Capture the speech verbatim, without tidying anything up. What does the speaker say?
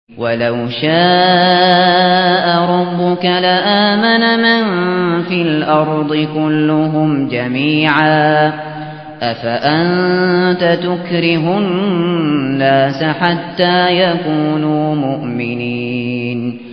وَلَوْ شَاءَ رَبُّكَ لَآمَنَ مَن فِي الْأَرْضِ كُلُّهُمْ جَمِيعًا أَفَأَنتَ تُكْرِهُ النَّاسَ حَتَّى يَكُونُوا مُؤْمِنِينَ